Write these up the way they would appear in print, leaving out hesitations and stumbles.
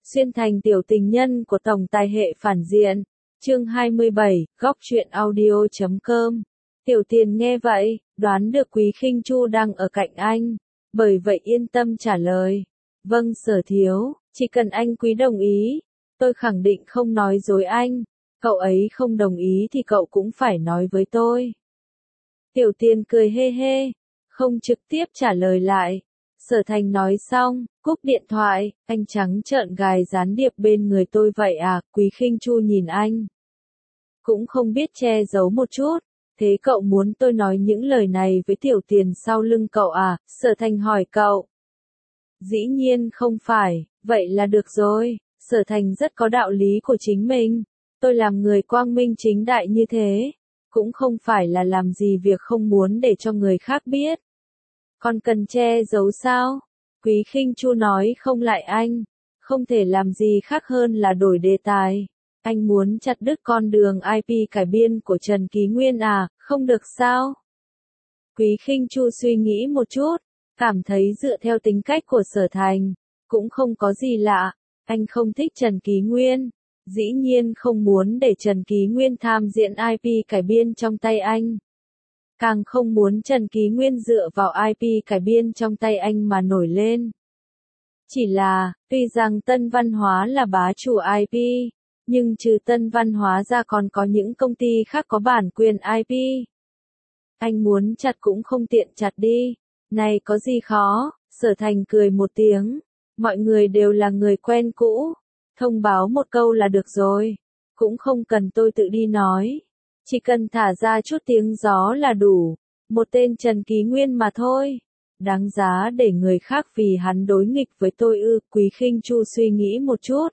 Xuyên thành tiểu tình nhân của tổng tài hệ phản diện. Chương 27, góc truyện audio.com. Tiểu Tiền nghe vậy, đoán được Quý Khinh Chu đang ở cạnh anh, bởi vậy yên tâm trả lời. Vâng Sở thiếu, chỉ cần anh Quý đồng ý, tôi khẳng định không nói dối anh. Cậu ấy không đồng ý thì cậu cũng phải nói với tôi. Tiểu Tiền cười hê hê, không trực tiếp trả lời lại. Sở Thành nói xong, cúp điện thoại, anh trắng trợn gài gián điệp bên người tôi vậy à? Quý Khinh Chu nhìn anh, cũng không biết che giấu một chút. Thế cậu muốn tôi nói những lời này với Tiểu Tiền sau lưng cậu à? Sở Thành hỏi cậu. Dĩ nhiên không phải, vậy là được rồi. Sở Thành rất có đạo lý của chính mình. Tôi làm người quang minh chính đại như thế, cũng không phải là làm gì việc không muốn để cho người khác biết. Còn cần che giấu sao? Quý Khinh Chu nói không lại anh, không thể làm gì khác hơn là đổi đề tài. Anh muốn chặt đứt con đường IP cải biên của Trần Ký Nguyên à? Không được sao? Quý Khinh Chu suy nghĩ một chút, cảm thấy dựa theo tính cách của Sở Thành, cũng không có gì lạ. Anh không thích Trần Ký Nguyên, dĩ nhiên không muốn để Trần Ký Nguyên tham diện IP cải biên trong tay anh. Càng không muốn Trần Ký Nguyên dựa vào IP cải biên trong tay anh mà nổi lên. Chỉ là, tuy rằng Tân Văn Hóa là bá chủ IP, nhưng trừ Tân Văn Hóa ra còn có những công ty khác có bản quyền IP. Anh muốn chặt cũng không tiện chặt đi. Này có gì khó? Sở Thành cười một tiếng. Mọi người đều là người quen cũ. Thông báo một câu là được rồi. Cũng không cần tôi tự đi nói. Chỉ cần thả ra chút tiếng gió là đủ. Một tên Trần Ký Nguyên mà thôi. Đáng giá để người khác vì hắn đối nghịch với tôi ư? Quý Khinh Chu suy nghĩ một chút.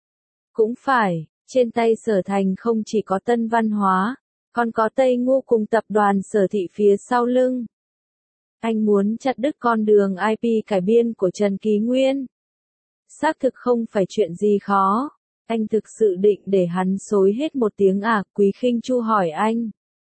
Cũng phải, trên tay Sở Thành không chỉ có Tân Văn Hóa, còn có Tây Ngô cùng tập đoàn Sở Thị phía sau lưng. Anh muốn chặt đứt con đường IP cải biên của Trần Ký Nguyên. Xác thực không phải chuyện gì khó. Anh thực sự định để hắn xối hết một tiếng à? Quý Khinh Chu hỏi anh.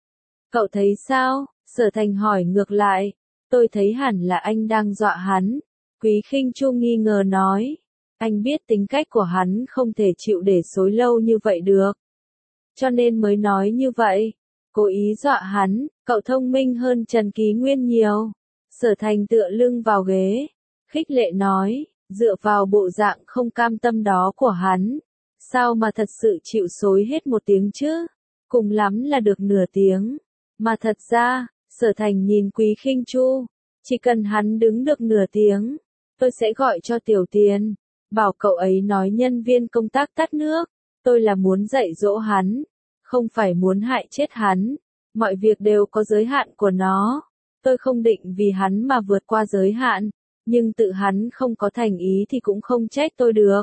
Cậu thấy sao? Sở Thành hỏi ngược lại. Tôi thấy hẳn là anh đang dọa hắn. Quý Khinh Chu nghi ngờ nói. Anh biết tính cách của hắn không thể chịu để xối lâu như vậy được. Cho nên mới nói như vậy. Cố ý dọa hắn. Cậu thông minh hơn Trần Ký Nguyên nhiều. Sở Thành tựa lưng vào ghế, khích lệ nói, dựa vào bộ dạng không cam tâm đó của hắn, sao mà thật sự chịu xối hết một tiếng chứ? Cùng lắm là được nửa tiếng. Mà thật ra, Sở Thành nhìn Quý Khinh Chu, chỉ cần hắn đứng được nửa tiếng, tôi sẽ gọi cho Tiểu Tiền, bảo cậu ấy nói nhân viên công tác tắt nước. Tôi là muốn dạy dỗ hắn, không phải muốn hại chết hắn. Mọi việc đều có giới hạn của nó. Tôi không định vì hắn mà vượt qua giới hạn, nhưng tự hắn không có thành ý thì cũng không trách tôi được.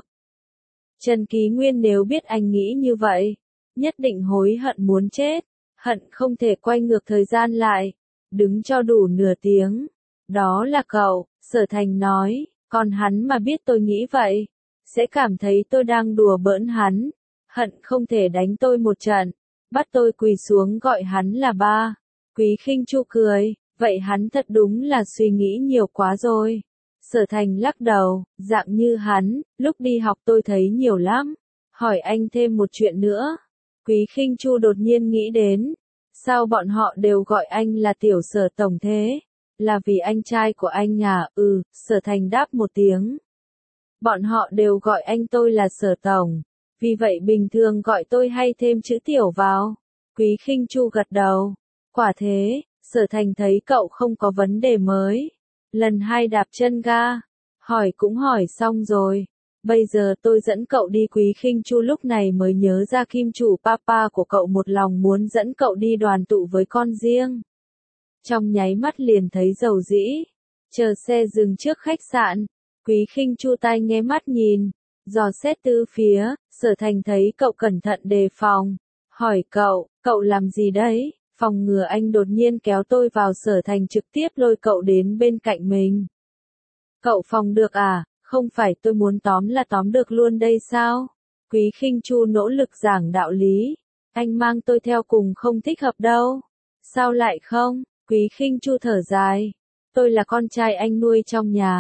Trần Ký Nguyên nếu biết anh nghĩ như vậy, nhất định hối hận muốn chết, hận không thể quay ngược thời gian lại, đứng cho đủ nửa tiếng. Đó là cậu, Sở Thành nói, còn hắn mà biết tôi nghĩ vậy, sẽ cảm thấy tôi đang đùa bỡn hắn, hận không thể đánh tôi một trận, bắt tôi quỳ xuống gọi hắn là ba. Quý Khinh Chu cười. Vậy hắn thật đúng là suy nghĩ nhiều quá rồi. Sở Thành lắc đầu, dạng như hắn, lúc đi học tôi thấy nhiều lắm. Hỏi anh thêm một chuyện nữa. Quý Khinh Chu đột nhiên nghĩ đến. Sao bọn họ đều gọi anh là Tiểu Sở Tổng thế? Là vì anh trai của anh à? Ừ, Sở Thành đáp một tiếng. Bọn họ đều gọi anh tôi là Sở Tổng. Vì vậy bình thường gọi tôi hay thêm chữ Tiểu vào. Quý Khinh Chu gật đầu. Quả thế. Sở Thành thấy cậu không có vấn đề mới. Lần hai đạp chân ga. Hỏi cũng hỏi xong rồi. Bây giờ tôi dẫn cậu đi. Quý Khinh Chu lúc này mới nhớ ra kim chủ papa của cậu một lòng muốn dẫn cậu đi đoàn tụ với con riêng. Trong nháy mắt liền thấy dầu dĩ. Chờ xe dừng trước khách sạn. Quý Khinh Chu tai nghe mắt nhìn. Dò xét tứ phía. Sở Thành thấy cậu cẩn thận đề phòng. Hỏi cậu làm gì đấy? Phòng ngừa anh đột nhiên kéo tôi vào. Sở Thành trực tiếp lôi cậu đến bên cạnh mình. Cậu phòng được à? Không phải tôi muốn tóm là tóm được luôn đây sao? Quý Khinh Chu nỗ lực giảng đạo lý. Anh mang tôi theo cùng không thích hợp đâu. Sao lại không? Quý Khinh Chu thở dài. Tôi là con trai anh nuôi trong nhà.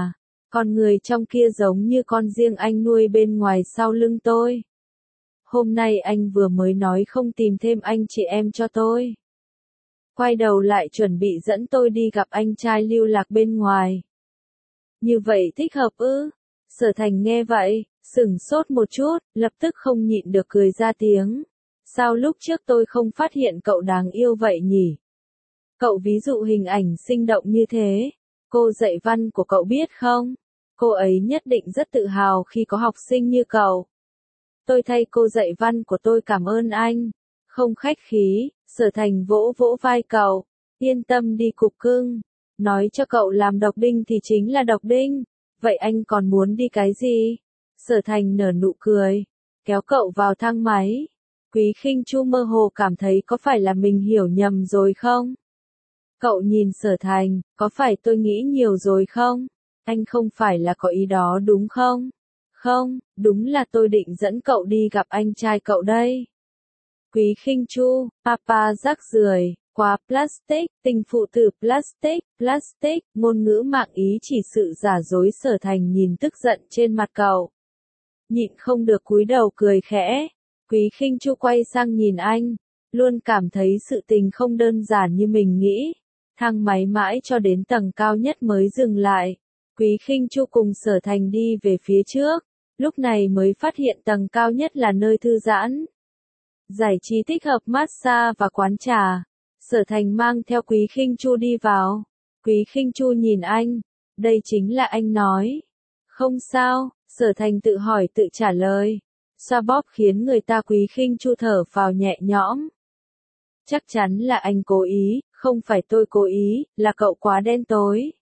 Con người trong kia giống như con riêng anh nuôi bên ngoài sau lưng tôi. Hôm nay anh vừa mới nói không tìm thêm anh chị em cho tôi. Quay đầu lại chuẩn bị dẫn tôi đi gặp anh trai lưu lạc bên ngoài. Như vậy thích hợp ư? Sở Thành nghe vậy, sửng sốt một chút, lập tức không nhịn được cười ra tiếng. Sao lúc trước tôi không phát hiện cậu đáng yêu vậy nhỉ? Cậu ví dụ hình ảnh sinh động như thế. Cô dạy văn của cậu biết không? Cô ấy nhất định rất tự hào khi có học sinh như cậu. Tôi thay cô dạy văn của tôi cảm ơn anh. Không khách khí, Sở Thành vỗ vỗ vai cậu. Yên tâm đi cục cưng. Nói cho cậu làm độc đinh thì chính là độc đinh. Vậy anh còn muốn đi cái gì? Sở Thành nở nụ cười. Kéo cậu vào thang máy. Quý Khinh Chu mơ hồ cảm thấy có phải là mình hiểu nhầm rồi không? Cậu nhìn Sở Thành, có phải tôi nghĩ nhiều rồi không? Anh không phải là có ý đó đúng không? Không, đúng là tôi định dẫn cậu đi gặp anh trai cậu đây. Quý Khinh Chu, papa rác rưởi, quá plastic, tình phụ tử plastic, ngôn ngữ mạng ý chỉ sự giả dối. Sở Thành nhìn tức giận trên mặt cậu. Nhịn không được cúi đầu cười khẽ. Quý Khinh Chu quay sang nhìn anh, luôn cảm thấy sự tình không đơn giản như mình nghĩ. Thang máy mãi cho đến tầng cao nhất mới dừng lại. Quý Khinh Chu cùng Sở Thành đi về phía trước, lúc này mới phát hiện tầng cao nhất là nơi thư giãn. Giải trí thích hợp massage và quán trà. Sở Thành mang theo Quý Khinh Chu đi vào. Quý Khinh Chu nhìn anh, đây chính là anh nói. Không sao, Sở Thành tự hỏi tự trả lời. Xoa bóp khiến người ta. Quý Khinh Chu thở phào nhẹ nhõm. Chắc chắn là anh cố ý, không phải tôi cố ý, là cậu quá đen tối.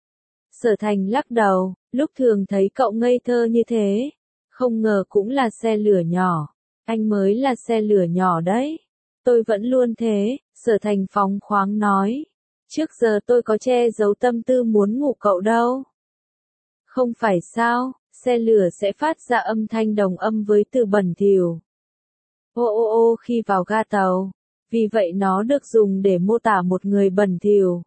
Sở Thành lắc đầu, lúc thường thấy cậu ngây thơ như thế. Không ngờ cũng là xe lửa nhỏ. Anh mới là xe lửa nhỏ đấy. Tôi vẫn luôn thế, Sở Thành phóng khoáng nói. Trước giờ tôi có che giấu tâm tư muốn ngủ cậu đâu. Không phải sao, xe lửa sẽ phát ra âm thanh đồng âm với từ bẩn thỉu. Ô ô ô khi vào ga tàu. Vì vậy nó được dùng để mô tả một người bẩn thỉu.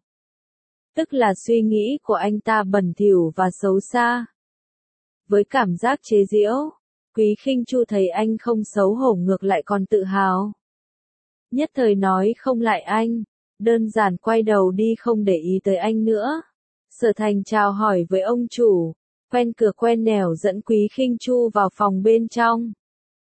Tức là suy nghĩ của anh ta bẩn thỉu và xấu xa. Với cảm giác chế giễu, Quý Khinh Chu thấy anh không xấu hổ ngược lại còn tự hào. Nhất thời nói không lại anh, đơn giản quay đầu đi không để ý tới anh nữa. Sở Thành chào hỏi với ông chủ, quen cửa quen nẻo dẫn Quý Khinh Chu vào phòng bên trong.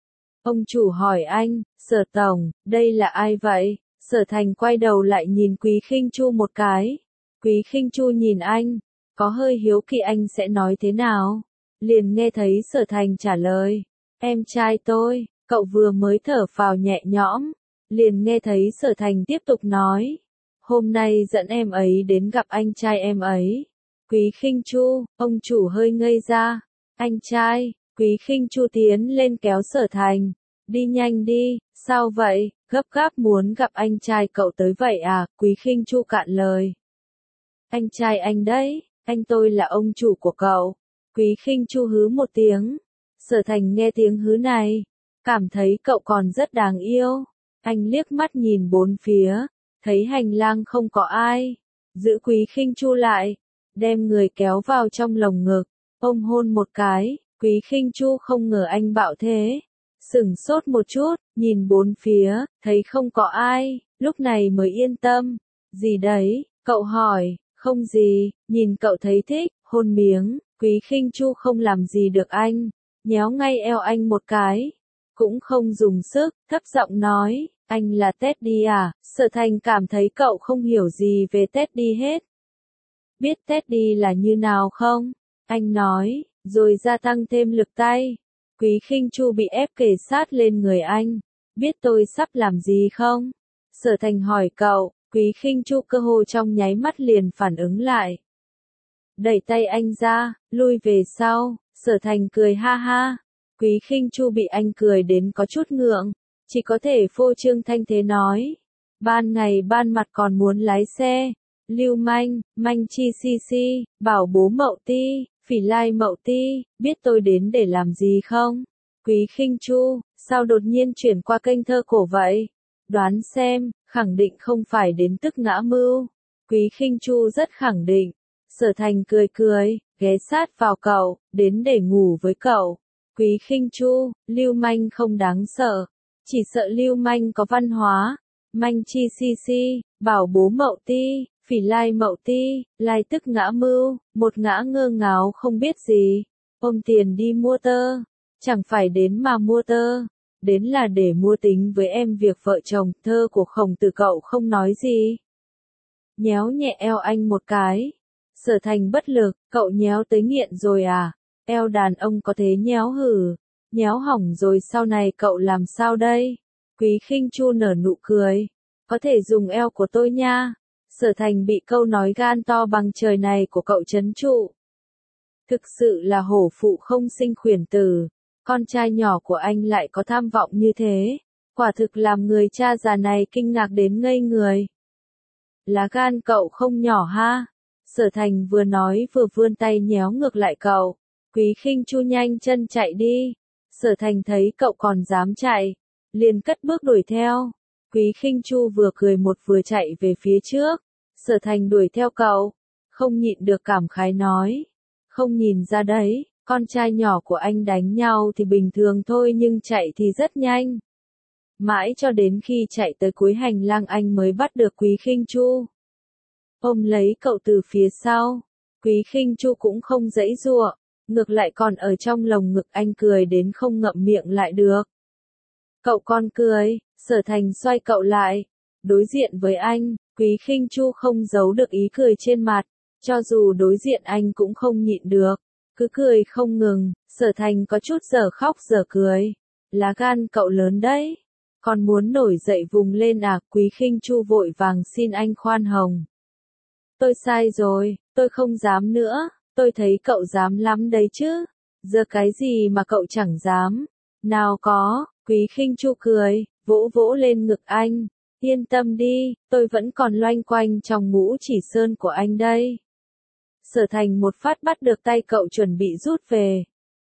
Ông chủ hỏi anh, Sở Tổng, đây là ai vậy? Sở Thành quay đầu lại nhìn Quý Khinh Chu một cái. Quý Khinh Chu nhìn anh, có hơi hiếu kỳ anh sẽ nói thế nào. Liền nghe thấy Sở Thành trả lời, em trai tôi. Cậu vừa mới thở phào nhẹ nhõm. Liền nghe thấy Sở Thành tiếp tục nói, hôm nay dẫn em ấy đến gặp anh trai em ấy. Quý Khinh Chu, ông chủ hơi ngây ra. Anh trai? Quý Khinh Chu tiến lên kéo Sở Thành. Đi nhanh đi, sao vậy, gấp gáp muốn gặp anh trai cậu tới vậy à? Quý Khinh Chu cạn lời. Anh trai anh đấy, anh tôi là ông chủ của cậu. Quý Khinh Chu hứ một tiếng. Sở Thành nghe tiếng hứ này, cảm thấy cậu còn rất đáng yêu. Anh liếc mắt nhìn bốn phía, thấy hành lang không có ai. Giữ Quý Khinh Chu lại, đem người kéo vào trong lồng ngực, ôm hôn một cái. Quý Khinh Chu không ngờ anh bạo thế. Sửng sốt một chút, nhìn bốn phía, thấy không có ai, lúc này mới yên tâm. Gì đấy, cậu hỏi, không gì, nhìn cậu thấy thích, hôn miếng. Quý Khinh Chu không làm gì được anh, nhéo ngay eo anh một cái. Cũng không dùng sức, thấp giọng nói, anh là Teddy à? Sở Thành cảm thấy cậu không hiểu gì về Teddy hết. Biết Teddy là như nào không? Anh nói, rồi gia tăng thêm lực tay. Quý Khinh Chu bị ép kề sát lên người anh. Biết tôi sắp làm gì không? Sở Thành hỏi cậu. Quý Khinh Chu cơ hồ trong nháy mắt liền phản ứng lại. Đẩy tay anh ra, lui về sau. Sở Thành cười ha ha. Quý Khinh Chu bị anh cười đến có chút ngượng, chỉ có thể phô trương thanh thế nói. Ban ngày ban mặt còn muốn lái xe. Lưu manh, manh chi si si, bảo bố Mậu Ti, phỉ lai Mậu Ti, biết tôi đến để làm gì không? Quý Khinh Chu, sao đột nhiên chuyển qua kênh thơ cổ vậy? Đoán xem, khẳng định không phải đến tức ngã mưu. Quý Khinh Chu rất khẳng định. Sở Thành cười cười, ghé sát vào cậu, đến để ngủ với cậu. Quý Khinh Chu, lưu manh không đáng sợ, chỉ sợ lưu manh có văn hóa. Manh chi si si, bảo bố Mậu Ti, phỉ lai Mậu Ti, lai tức ngã mưu, một ngã ngơ ngáo không biết gì. Ôm tiền đi mua tơ, chẳng phải đến mà mua tơ, đến là để mua tính với em việc vợ chồng. Thơ của Khổng Tử. Cậu không nói gì. Nhéo nhẹ eo anh một cái. Sở Thành bất lực, cậu nhéo tới nghiện rồi à? Eo đàn ông có thế nhéo hử? Nhéo hỏng rồi sau này cậu làm sao đây? Quý Khinh Chu nở nụ cười. Có thể dùng eo của tôi nha. Sở Thành bị câu nói gan to bằng trời này của cậu trấn trụ. Thực sự là hổ phụ không sinh khuyển tử. Con trai nhỏ của anh lại có tham vọng như thế. Quả thực làm người cha già này kinh ngạc đến ngây người. Lá gan cậu không nhỏ ha. Sở Thành vừa nói vừa vươn tay nhéo ngược lại cậu. Quý Khinh Chu nhanh chân chạy đi. Sở Thành thấy cậu còn dám chạy, liền cất bước đuổi theo. Quý Khinh Chu vừa cười một vừa chạy về phía trước. Sở Thành đuổi theo cậu, không nhịn được cảm khái nói. Không nhìn ra đấy, con trai nhỏ của anh đánh nhau thì bình thường thôi nhưng chạy thì rất nhanh. Mãi cho đến khi chạy tới cuối hành lang anh mới bắt được Quý Khinh Chu. Ôm lấy cậu từ phía sau. Quý Khinh Chu cũng không giãy giụa, ngược lại còn ở trong lồng ngực anh cười đến không ngậm miệng lại được. Cậu con cười. Sở Thành xoay cậu lại, đối diện với anh. Quý Khinh Chu không giấu được ý cười trên mặt, cho dù đối diện anh cũng không nhịn được, cứ cười không ngừng. Sở Thành có chút dở khóc dở cười. Lá gan cậu lớn đấy, còn muốn nổi dậy vùng lên à? Quý Khinh Chu vội vàng xin anh khoan hồng. Tôi sai rồi, tôi không dám nữa, tôi thấy cậu dám lắm đấy chứ. Giờ cái gì mà cậu chẳng dám? Nào có. Quý Khinh Chu cười, vỗ vỗ lên ngực anh. Yên tâm đi, tôi vẫn còn loanh quanh trong ngũ chỉ sơn của anh đây. Sở Thành một phát bắt được tay cậu chuẩn bị rút về.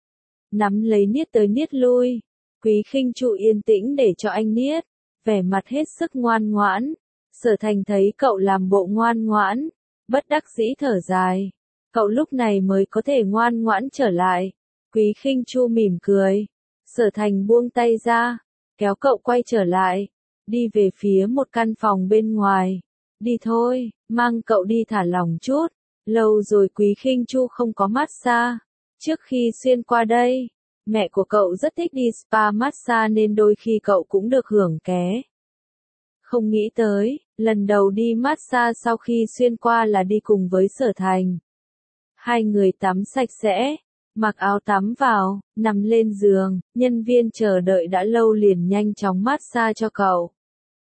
Nắm lấy niết tới niết lui. Quý Khinh Chu yên tĩnh để cho anh niết, vẻ mặt hết sức ngoan ngoãn. Sở Thành thấy cậu làm bộ ngoan ngoãn, bất đắc dĩ thở dài. Cậu lúc này mới có thể ngoan ngoãn trở lại. Quý Khinh Chu mỉm cười. Sở Thành buông tay ra, kéo cậu quay trở lại, đi về phía một căn phòng bên ngoài. Đi thôi, mang cậu đi thả lỏng chút. Lâu rồi Quý Khinh Chu không có massage. Trước khi xuyên qua đây, mẹ của cậu rất thích đi spa massage nên đôi khi cậu cũng được hưởng ké. Không nghĩ tới, lần đầu đi massage sau khi xuyên qua là đi cùng với Sở Thành. Hai người tắm sạch sẽ, mặc áo tắm vào, nằm lên giường, nhân viên chờ đợi đã lâu liền nhanh chóng massage cho cậu.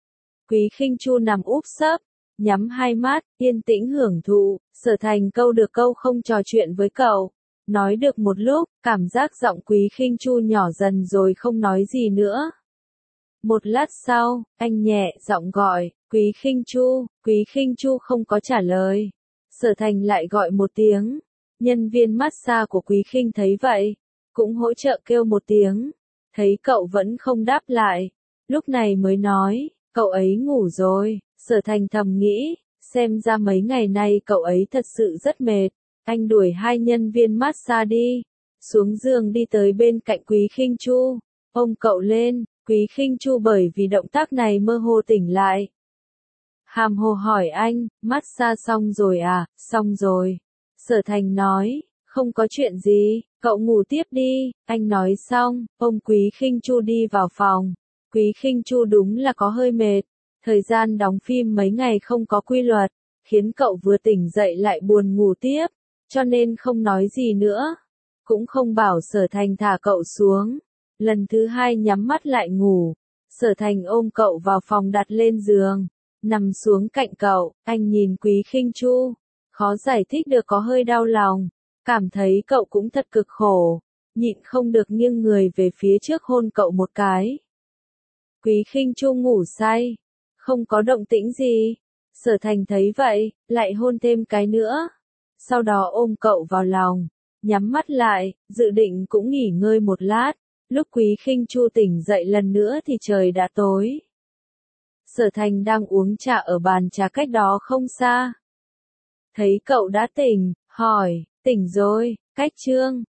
Quý Khinh Chu nằm úp sấp, nhắm hai mắt, yên tĩnh hưởng thụ. Sở Thành câu được câu không trò chuyện với cậu. Nói được một lúc, cảm giác giọng Quý Khinh Chu nhỏ dần rồi không nói gì nữa. Một lát sau, anh nhẹ giọng gọi, Quý Khinh Chu. Quý Khinh Chu không có trả lời. Sở Thành lại gọi một tiếng. Nhân viên massage của Quý Khinh thấy vậy, cũng hỗ trợ kêu một tiếng. Thấy cậu vẫn không đáp lại, lúc này mới nói, cậu ấy ngủ rồi. Sở Thành thầm nghĩ, xem ra mấy ngày nay cậu ấy thật sự rất mệt. Anh đuổi hai nhân viên massage đi, xuống giường đi tới bên cạnh Quý Khinh Chu, ôm cậu lên. Quý Khinh Chu bởi vì động tác này mơ hồ tỉnh lại. Hàm hồ hỏi anh, massage xong rồi à? Xong rồi. Sở Thành nói, không có chuyện gì, cậu ngủ tiếp đi. Anh nói xong, ôm Quý Khinh Chu đi vào phòng. Quý Khinh Chu đúng là có hơi mệt. Thời gian đóng phim mấy ngày không có quy luật, khiến cậu vừa tỉnh dậy lại buồn ngủ tiếp, cho nên không nói gì nữa. Cũng không bảo Sở Thành thả cậu xuống. Lần thứ hai nhắm mắt lại ngủ. Sở Thành ôm cậu vào phòng đặt lên giường, nằm xuống cạnh cậu. Anh nhìn Quý Khinh Chu, khó giải thích được có hơi đau lòng, cảm thấy cậu cũng thật cực khổ, nhịn không được nghiêng người về phía trước hôn cậu một cái. Quý Khinh Chu ngủ say, không có động tĩnh gì. Sở Thành thấy vậy, lại hôn thêm cái nữa. Sau đó ôm cậu vào lòng, nhắm mắt lại, dự định cũng nghỉ ngơi một lát. Lúc Quý Khinh Chu tỉnh dậy lần nữa thì trời đã tối. Sở Thành đang uống trà ở bàn trà cách đó không xa. Thấy cậu đã tỉnh, hỏi, Tỉnh rồi, cách chương.